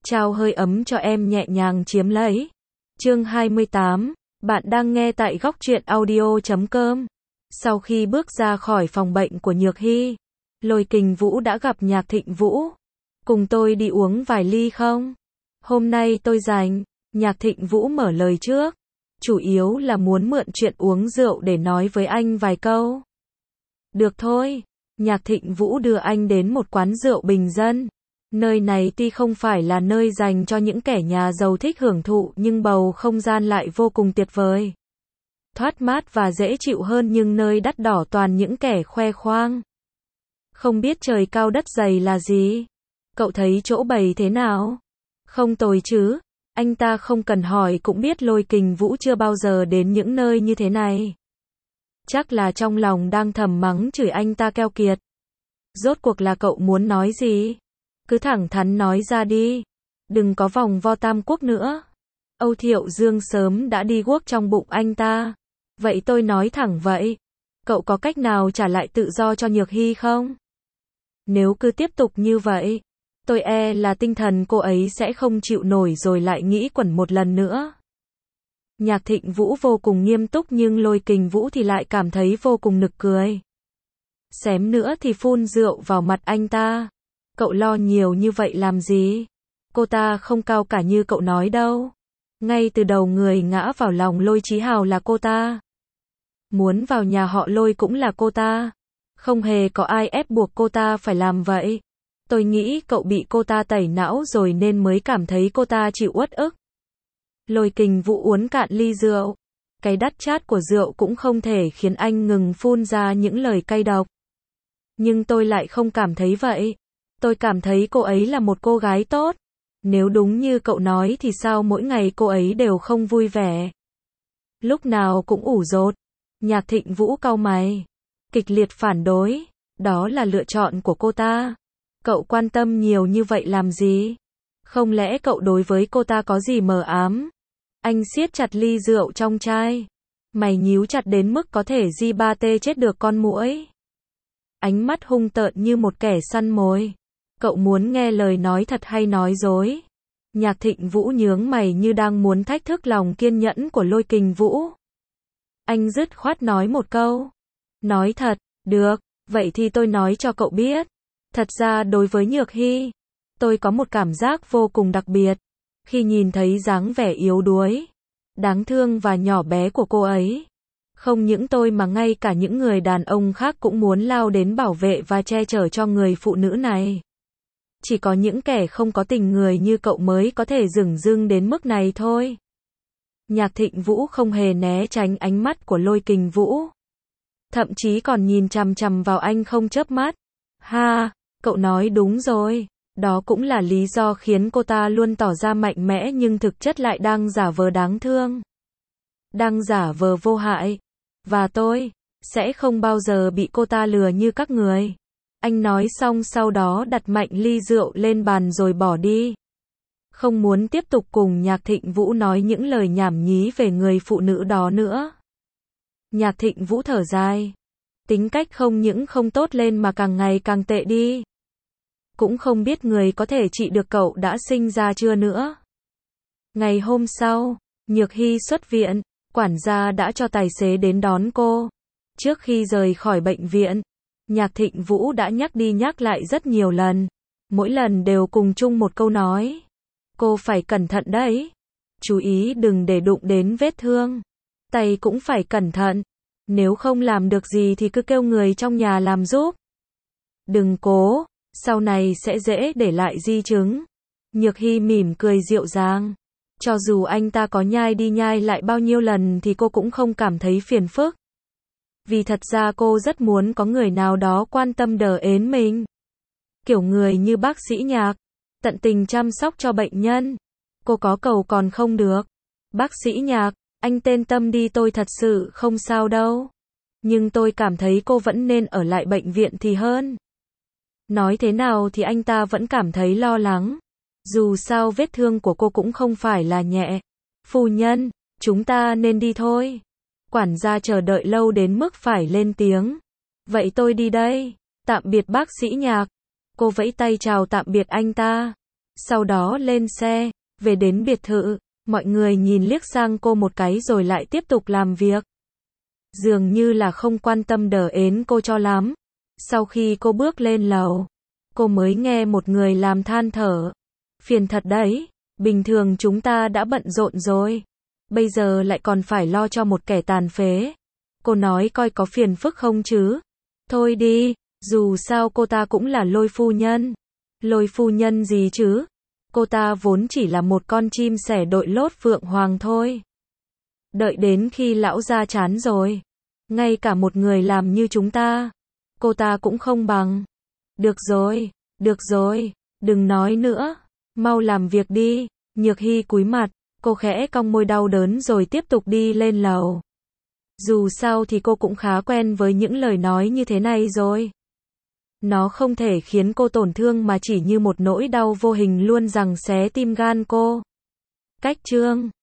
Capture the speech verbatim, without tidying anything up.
trao hơi ấm cho em nhẹ nhàng chiếm lấy. Chương hai mươi tám, bạn đang nghe tại góc truyện audio chấm com. Sau khi bước ra khỏi phòng bệnh của Nhược Hy, Lôi Kình Vũ đã gặp Nhạc Thịnh Vũ. Cùng tôi đi uống vài ly không? Hôm nay tôi rảnh. Nhạc Thịnh Vũ mở lời trước. Chủ yếu là muốn mượn chuyện uống rượu để nói với anh vài câu. Được thôi. Nhạc Thịnh Vũ đưa anh đến một quán rượu bình dân. Nơi này tuy không phải là nơi dành cho những kẻ nhà giàu thích hưởng thụ, nhưng bầu không gian lại vô cùng tuyệt vời. Thoát mát và dễ chịu hơn, nhưng nơi đắt đỏ toàn những kẻ khoe khoang. Không biết trời cao đất dày là gì? Cậu thấy chỗ bày thế nào? Không tồi chứ? Anh ta không cần hỏi cũng biết Lôi Kình Vũ chưa bao giờ đến những nơi như thế này. Chắc là trong lòng đang thầm mắng chửi anh ta keo kiệt. Rốt cuộc là cậu muốn nói gì? Cứ thẳng thắn nói ra đi. Đừng có vòng vo tam quốc nữa. Âu Thiệu Dương sớm đã đi guốc trong bụng anh ta. Vậy tôi nói thẳng vậy. Cậu có cách nào trả lại tự do cho Nhược Hy không? Nếu cứ tiếp tục như vậy, tôi e là tinh thần cô ấy sẽ không chịu nổi rồi lại nghĩ quẩn một lần nữa. Nhạc Thịnh Vũ vô cùng nghiêm túc, nhưng Lôi Kình Vũ thì lại cảm thấy vô cùng nực cười. Xém nữa thì phun rượu vào mặt anh ta. Cậu lo nhiều như vậy làm gì? Cô ta không cao cả như cậu nói đâu. Ngay từ đầu người ngã vào lòng Lôi Chí Hào là cô ta. Muốn vào nhà họ Lôi cũng là cô ta. Không hề có ai ép buộc cô ta phải làm vậy. Tôi nghĩ cậu bị cô ta tẩy não rồi nên mới cảm thấy cô ta chịu uất ức. Lôi Kình Vũ uống cạn ly rượu. Cái đắt chát của rượu cũng không thể khiến anh ngừng phun ra những lời cay độc. Nhưng tôi lại không cảm thấy vậy. Tôi cảm thấy cô ấy là một cô gái tốt. Nếu đúng như cậu nói thì sao mỗi ngày cô ấy đều không vui vẻ? Lúc nào cũng ủ rột. Nhạc Thịnh Vũ cau mày. Kịch liệt phản đối. Đó là lựa chọn của cô ta. Cậu quan tâm nhiều như vậy làm gì? Không lẽ cậu đối với cô ta có gì mờ ám? Anh siết chặt ly rượu trong chai. Mày nhíu chặt đến mức có thể di ba tê chết được con muỗi. Ánh mắt hung tợn như một kẻ săn mồi. Cậu muốn nghe lời nói thật hay nói dối? Nhạc Thịnh Vũ nhướng mày như đang muốn thách thức lòng kiên nhẫn của Lôi Kình Vũ. Anh dứt khoát nói một câu. Nói thật, được, vậy thì tôi nói cho cậu biết. Thật ra đối với Nhược Hy, tôi có một cảm giác vô cùng đặc biệt. Khi nhìn thấy dáng vẻ yếu đuối, đáng thương và nhỏ bé của cô ấy. Không những tôi mà ngay cả những người đàn ông khác cũng muốn lao đến bảo vệ và che chở cho người phụ nữ này. Chỉ có những kẻ không có tình người như cậu mới có thể dửng dưng đến mức này thôi. Nhạc Thịnh Vũ không hề né tránh ánh mắt của Lôi Kình Vũ. Thậm chí còn nhìn chằm chằm vào anh không chớp mắt. Ha, cậu nói đúng rồi. Đó cũng là lý do khiến cô ta luôn tỏ ra mạnh mẽ nhưng thực chất lại đang giả vờ đáng thương. Đang giả vờ vô hại. Và tôi sẽ không bao giờ bị cô ta lừa như các người. Anh nói xong sau đó đặt mạnh ly rượu lên bàn rồi bỏ đi. Không muốn tiếp tục cùng Nhạc Thịnh Vũ nói những lời nhảm nhí về người phụ nữ đó nữa. Nhạc Thịnh Vũ thở dài. Tính cách không những không tốt lên mà càng ngày càng tệ đi. Cũng không biết người có thể trị được cậu đã sinh ra chưa nữa. Ngày hôm sau, Nhược Hy xuất viện, quản gia đã cho tài xế đến đón cô. Trước khi rời khỏi bệnh viện, Nhạc Thịnh Vũ đã nhắc đi nhắc lại rất nhiều lần. Mỗi lần đều cùng chung một câu nói. Cô phải cẩn thận đấy. Chú ý đừng để đụng đến vết thương. Tay cũng phải cẩn thận. Nếu không làm được gì thì cứ kêu người trong nhà làm giúp. Đừng cố, sau này sẽ dễ để lại di chứng. Nhược Hy mỉm cười dịu dàng. Cho dù anh ta có nhai đi nhai lại bao nhiêu lần thì cô cũng không cảm thấy phiền phức. Vì thật ra cô rất muốn có người nào đó quan tâm đờ ến mình. Kiểu người như bác sĩ Nhạc, tận tình chăm sóc cho bệnh nhân. Cô có cầu còn không được. Bác sĩ Nhạc, anh tên tâm đi, tôi thật sự không sao đâu. Nhưng tôi cảm thấy cô vẫn nên ở lại bệnh viện thì hơn. Nói thế nào thì anh ta vẫn cảm thấy lo lắng. Dù sao vết thương của cô cũng không phải là nhẹ. Phu nhân, chúng ta nên đi thôi. Quản gia chờ đợi lâu đến mức phải lên tiếng. Vậy tôi đi đây. Tạm biệt bác sĩ Nhạc. Cô vẫy tay chào tạm biệt anh ta. Sau đó lên xe, về đến biệt thự, mọi người nhìn liếc sang cô một cái rồi lại tiếp tục làm việc. Dường như là không quan tâm đờ ến cô cho lắm. Sau khi cô bước lên lầu, cô mới nghe một người làm than thở. Phiền thật đấy, bình thường chúng ta đã bận rộn rồi. Bây giờ lại còn phải lo cho một kẻ tàn phế. Cô nói coi có phiền phức không chứ? Thôi đi, dù sao cô ta cũng là Lôi phu nhân. Lôi phu nhân gì chứ? Cô ta vốn chỉ là một con chim sẻ đội lốt phượng hoàng thôi. Đợi đến khi lão gia chán rồi, ngay cả một người làm như chúng ta, cô ta cũng không bằng. Được rồi, được rồi, đừng nói nữa, mau làm việc đi. Nhược Hy cúi mặt, cô khẽ cong môi đau đớn rồi tiếp tục đi lên lầu. Dù sao thì cô cũng khá quen với những lời nói như thế này rồi. Nó không thể khiến cô tổn thương mà chỉ như một nỗi đau vô hình luôn giằng xé tim gan cô. Cách chương